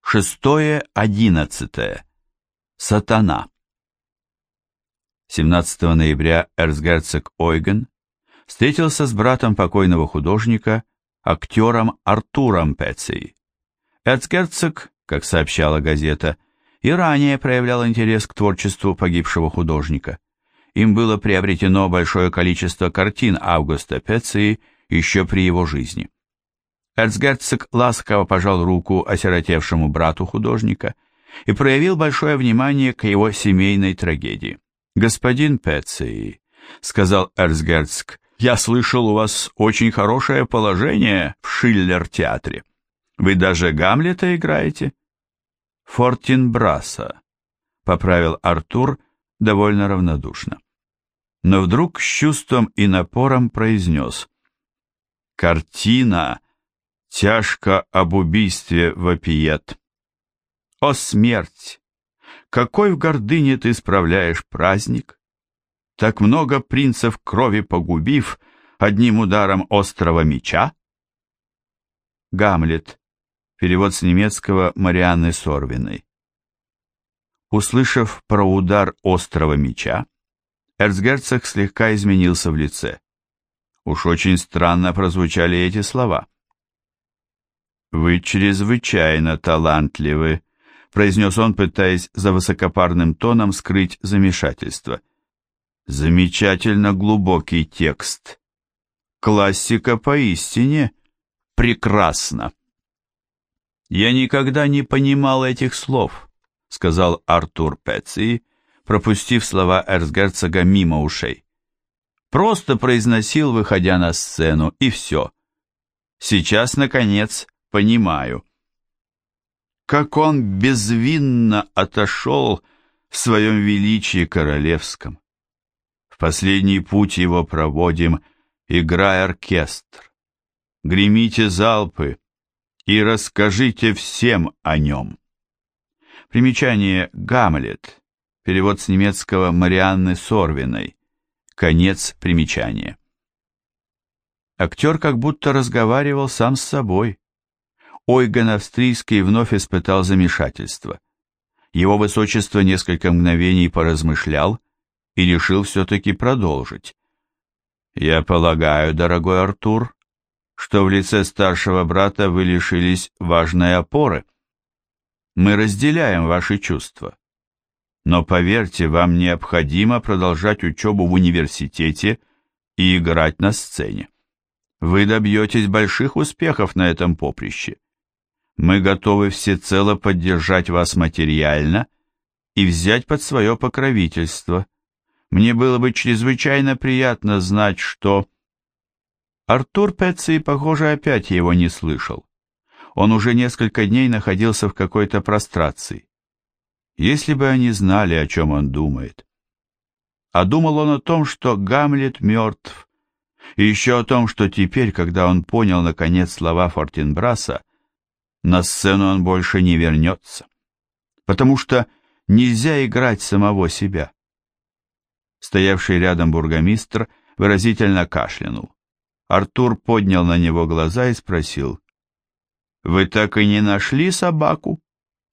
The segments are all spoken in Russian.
6-11. Сатана. 17 ноября эрцгерцог Ойген встретился с братом покойного художника, актером Артуром Пецией. Эрцгерцог, как сообщала газета, и ранее проявлял интерес к творчеству погибшего художника. Им было приобретено большое количество картин Аугуста Пеции еще при его жизни. Эрцгерцог ласково пожал руку осиротевшему брату художника и проявил большое внимание к его семейной трагедии. «Господин Пеций», — сказал эрцгерцог, — «я слышал, у вас очень хорошее положение в Шиллер-театре. Вы даже Гамлета играете?» «Фортинбраса», — поправил Артур довольно равнодушно. Но вдруг с чувством и напором произнес: «Картина тяжко об убийстве вопиет. О смерть! Какой в гордыне ты справляешь праздник! Так много принцев крови погубив одним ударом острого меча?» Гамлет. Перевод с немецкого Марианны Сорвиной. Услышав про удар острого меча, эрцгерцог слегка изменился в лице. Уж очень странно прозвучали эти слова. «Вы чрезвычайно талантливы», — произнес он, пытаясь за высокопарным тоном скрыть замешательство. «Замечательно глубокий текст. Классика поистине прекрасна». «Я никогда не понимал этих слов», — сказал Артур Пеций, пропустив слова эрцгерцога мимо ушей. «Просто произносил, выходя на сцену, и все. Сейчас, наконец, понимаю». Как он безвинно отошел в своем величии королевском. В последний путь его проводим, играя оркестр. Гремите залпы и расскажите всем о нем. Примечание «Гамлет», перевод с немецкого Марианны Сорвиной, конец примечания. Актер как будто разговаривал сам с собой. Ойген Австрийский вновь испытал замешательство. Его высочество несколько мгновений поразмышлял и решил все-таки продолжить. «Я полагаю, дорогой Артур, что в лице старшего брата вы лишились важной опоры. Мы разделяем ваши чувства. Но поверьте, вам необходимо продолжать учебу в университете и играть на сцене. Вы добьетесь больших успехов на этом поприще. Мы готовы всецело поддержать вас материально и взять под свое покровительство. Мне было бы чрезвычайно приятно знать, что...» Артур Пеций, похоже, опять его не слышал. Он уже несколько дней находился в какой-то прострации. Если бы они знали, о чем он думает. А думал он о том, что Гамлет мертв, и еще о том, что теперь, когда он понял, наконец, слова Фортинбраса, на сцену он больше не вернется, потому что нельзя играть самого себя. Стоявший рядом бургомистр выразительно кашлянул. Артур поднял на него глаза и спросил: «Вы так и не нашли собаку?»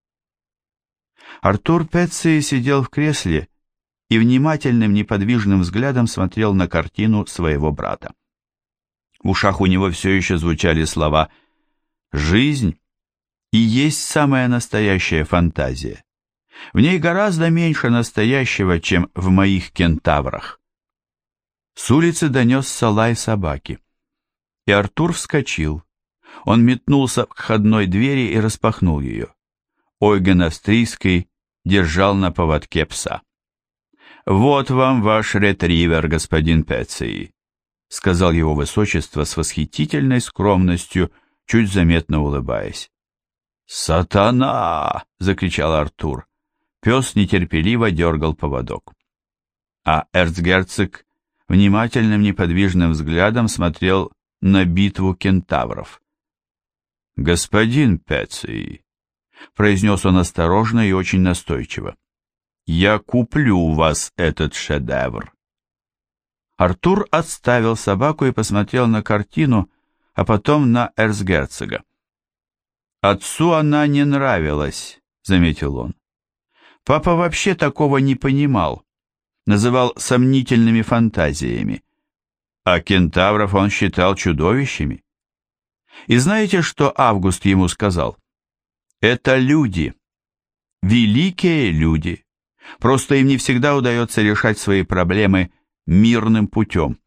Артур Пеций сидел в кресле и внимательным неподвижным взглядом смотрел на картину своего брата. В ушах у него все еще звучали слова «Жизнь и есть самая настоящая фантазия. В ней гораздо меньше настоящего, чем в моих кентаврах». С улицы донесся лай собаки, и Артур вскочил. Он метнулся к входной двери и распахнул ее. Ойген Австрийский держал на поводке пса. «Вот вам ваш ретривер, господин Пеций», — сказал его высочество с восхитительной скромностью, чуть заметно улыбаясь. «Сатана!» — закричал Артур. Пес нетерпеливо дергал поводок. А эрцгерцог внимательным неподвижным взглядом смотрел на битву кентавров. «Господин Пеций», — произнес он осторожно и очень настойчиво, — «я куплю у вас этот шедевр». Артур отставил собаку и посмотрел на картину, а потом на эрцгерцога. Отцу она не нравилась, заметил он. Папа вообще такого не понимал, называл сомнительными фантазиями, а кентавров он считал чудовищами. И знаете, что Август ему сказал? Это люди, великие люди, просто им не всегда удается решать свои проблемы мирным путем.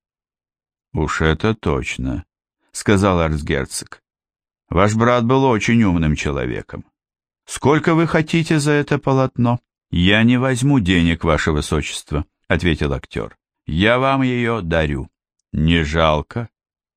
«Уж это точно», — сказал эрцгерцог. «Ваш брат был очень умным человеком. Сколько вы хотите за это полотно?» «Я не возьму денег, ваше высочество», — ответил актер. «Я вам ее дарю. Не жалко?»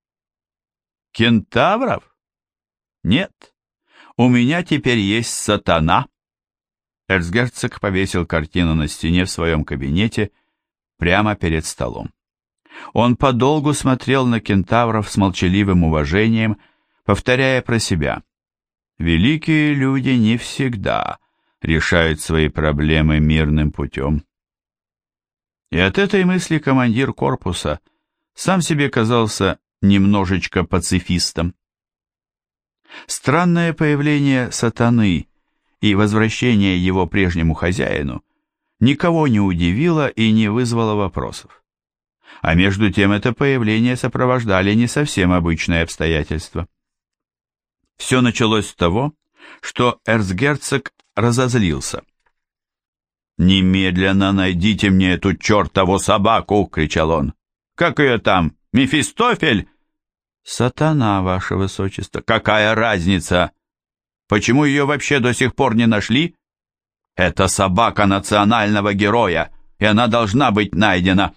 «Кентавров? Нет. У меня теперь есть сатана». Эрцгерцог повесил картину на стене в своем кабинете прямо перед столом. Он подолгу смотрел на кентавров с молчаливым уважением, повторяя про себя: «Великие люди не всегда решают свои проблемы мирным путем». И от этой мысли командир корпуса сам себе казался немножечко пацифистом. Странное появление сатаны и возвращение его прежнему хозяину никого не удивило и не вызвало вопросов. А между тем это появление сопровождали не совсем обычные обстоятельства. Все началось с того, что эрцгерцог разозлился. «Немедленно найдите мне эту чертову собаку!» — кричал он. «Как ее там? Мефистофель?» «Сатана, ваше высочество». «Какая разница? Почему ее вообще до сих пор не нашли? Это собака национального героя, и она должна быть найдена».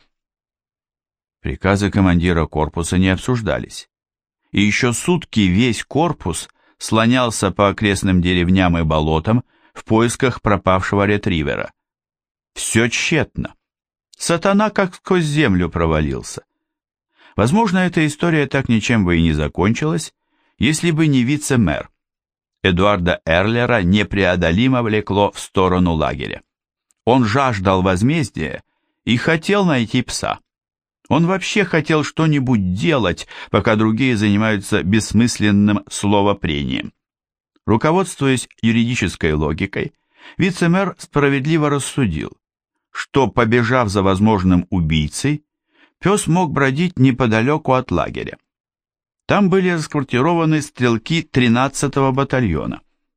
Приказы командира корпуса не обсуждались. И еще сутки весь корпус слонялся по окрестным деревням и болотам в поисках пропавшего ретривера. Все тщетно. Сатана как сквозь землю провалился. Возможно, эта история так ничем бы и не закончилась, если бы не вице-мэр. Эдуарда Эрлера непреодолимо влекло в сторону лагеря. Он жаждал возмездия и хотел найти пса. Он вообще хотел что-нибудь делать, пока другие занимаются бессмысленным словопрением. Руководствуясь юридической логикой, вице-мэр справедливо рассудил, что, побежав за возможным убийцей, пес мог бродить неподалеку от лагеря. Там были расквартированы стрелки 13-го батальона.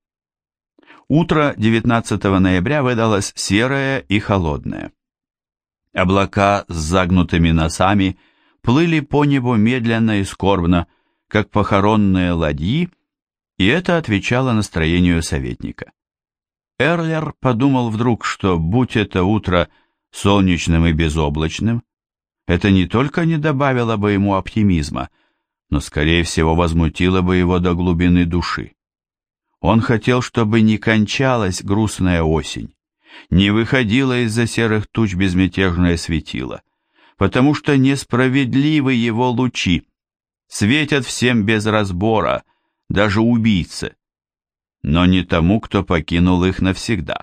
Утро 19 ноября выдалось серое и холодное. Облака с загнутыми носами плыли по небу медленно и скорбно, как похоронные ладьи, и это отвечало настроению советника. Эрлер подумал вдруг, что, будь это утро солнечным и безоблачным, это не только не добавило бы ему оптимизма, но, скорее всего, возмутило бы его до глубины души. Он хотел, чтобы не кончалась грустная осень, не выходило из-за серых туч безмятежное светило, потому что несправедливы его лучи, светят всем без разбора, даже убийце, но не тому, кто покинул их навсегда.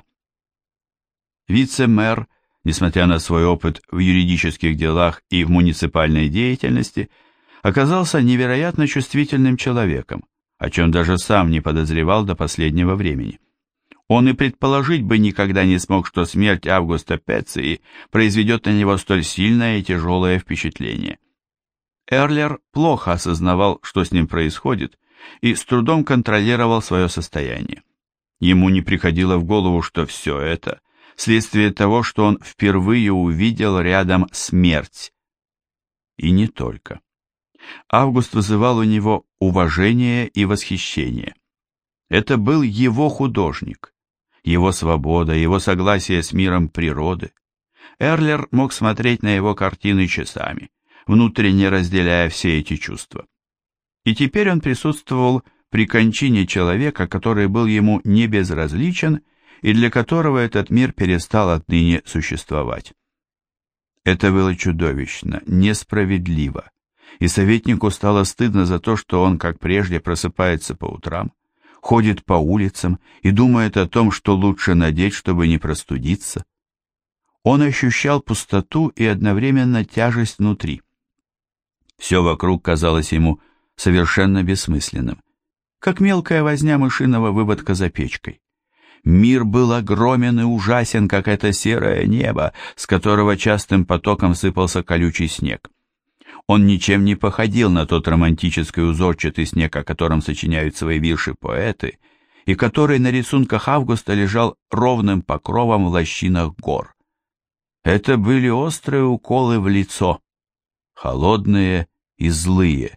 Вице-мэр, несмотря на свой опыт в юридических делах и в муниципальной деятельности, оказался невероятно чувствительным человеком, о чем даже сам не подозревал до последнего времени. Он и предположить бы никогда не смог, что смерть Августа Пеции произведет на него столь сильное и тяжелое впечатление. Эрлер плохо осознавал, что с ним происходит, и с трудом контролировал свое состояние. Ему не приходило в голову, что все это – следствие того, что он впервые увидел рядом смерть. И не только. Август вызывал у него уважение и восхищение. Это был его художник, его свобода, его согласие с миром природы. Эрлер мог смотреть на его картины часами, внутренне разделяя все эти чувства. И теперь он присутствовал при кончине человека, который был ему не безразличен и для которого этот мир перестал отныне существовать. Это было чудовищно, несправедливо, и советнику стало стыдно за то, что он, как прежде, просыпается по утрам, ходит по улицам и думает о том, что лучше надеть, чтобы не простудиться. Он ощущал пустоту и одновременно тяжесть внутри. Все вокруг казалось ему совершенно бессмысленным. как мелкая возня мышиного выводка за печкой. Мир был огромен и ужасен, как это серое небо, с которого частым потоком сыпался колючий снег. Он ничем не походил на тот романтический узорчатый снег, о котором сочиняют свои вирши поэты, и который на рисунках Августа лежал ровным покровом в лощинах гор. Это были острые уколы в лицо, холодные и злые.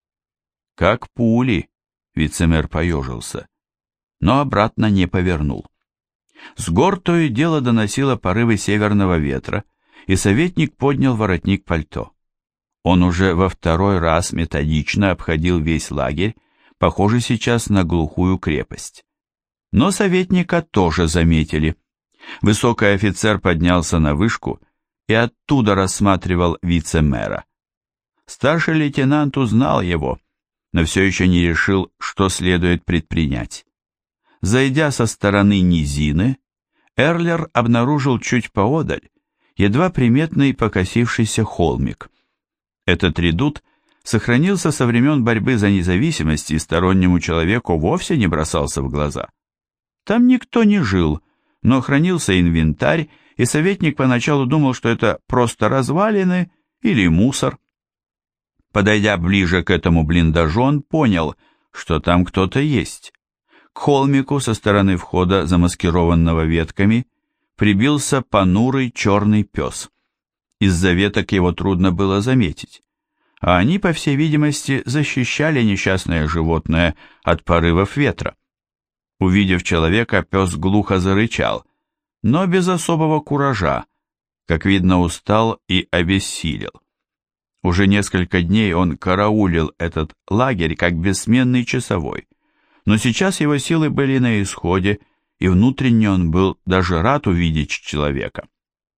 Как пули, вице-мэр поежился, но обратно не повернул. С гор то и дело доносило порывы северного ветра, и советник поднял воротник пальто. Он уже во второй раз методично обходил весь лагерь, похожий сейчас на глухую крепость. Но советника тоже заметили. Высокий офицер поднялся на вышку и оттуда рассматривал вице-мэра. Старший лейтенант узнал его, но все еще не решил, что следует предпринять. Зайдя со стороны низины, Эрлер обнаружил чуть поодаль едва приметный покосившийся холмик. Этот редут сохранился со времен борьбы за независимость и стороннему человеку вовсе не бросался в глаза. Там никто не жил, но хранился инвентарь, и советник поначалу думал, что это просто развалины или мусор. Подойдя ближе к этому блиндажу, он понял, что там кто-то есть. К холмику со стороны входа, замаскированного ветками, прибился понурый черный пес. Из-за веток его трудно было заметить, а они, по всей видимости, защищали несчастное животное от порывов ветра. Увидев человека, пес глухо зарычал, но без особого куража, как видно, устал и обессилел. Уже несколько дней он караулил этот лагерь как бессменный часовой, но сейчас его силы были на исходе, и внутренне он был даже рад увидеть человека.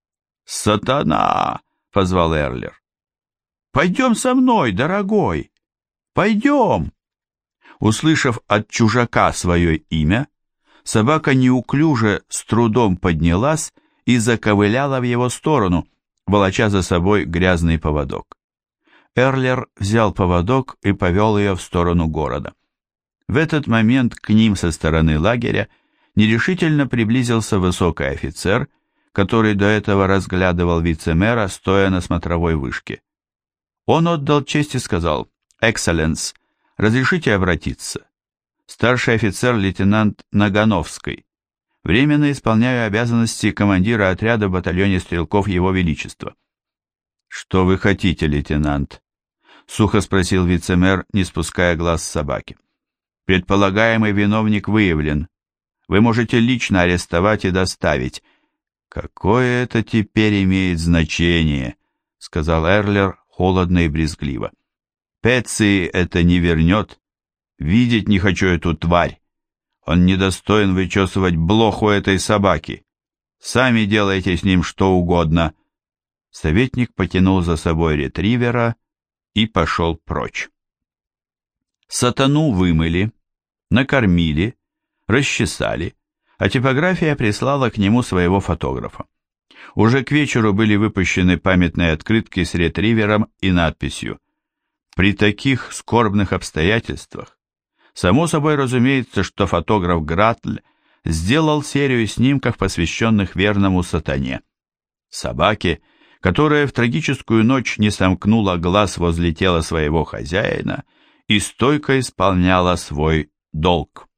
«Сатана!» — позвал Эрлер. «Пойдем со мной, дорогой! Пойдем!» Услышав от чужака свое имя, собака неуклюже с трудом поднялась и заковыляла в его сторону, волоча за собой грязный поводок. Эрлер взял поводок и повел ее в сторону города. В этот момент к ним со стороны лагеря нерешительно приблизился высокий офицер, который до этого разглядывал вице-мэра, стоя на смотровой вышке. Он отдал честь и сказал: «Экселленс, разрешите обратиться? Старший офицер лейтенант Нагановский. Временно исполняю обязанности командира отряда в батальоне стрелков Его Величества». «Что вы хотите, лейтенант?» — сухо спросил вице-мэр, не спуская глаз с собаки. «Предполагаемый виновник выявлен. Вы можете лично арестовать и доставить». «Какое это теперь имеет значение?» — сказал Эрлер холодно и брезгливо. «Петси это не вернет. Видеть не хочу эту тварь. Он недостоин вычесывать блоху этой собаки. Сами делайте с ним что угодно». Советник потянул за собой ретривера и пошел прочь. Сатану вымыли, накормили, расчесали, а типография прислала к нему своего фотографа. Уже к вечеру были выпущены памятные открытки с ретривером и надписью: «При таких скорбных обстоятельствах, само собой разумеется, что фотограф Гратль сделал серию снимков, посвященных верному сатане, собаке, которая в трагическую ночь не сомкнула глаз возле тела своего хозяина и стойко исполняла свой долг».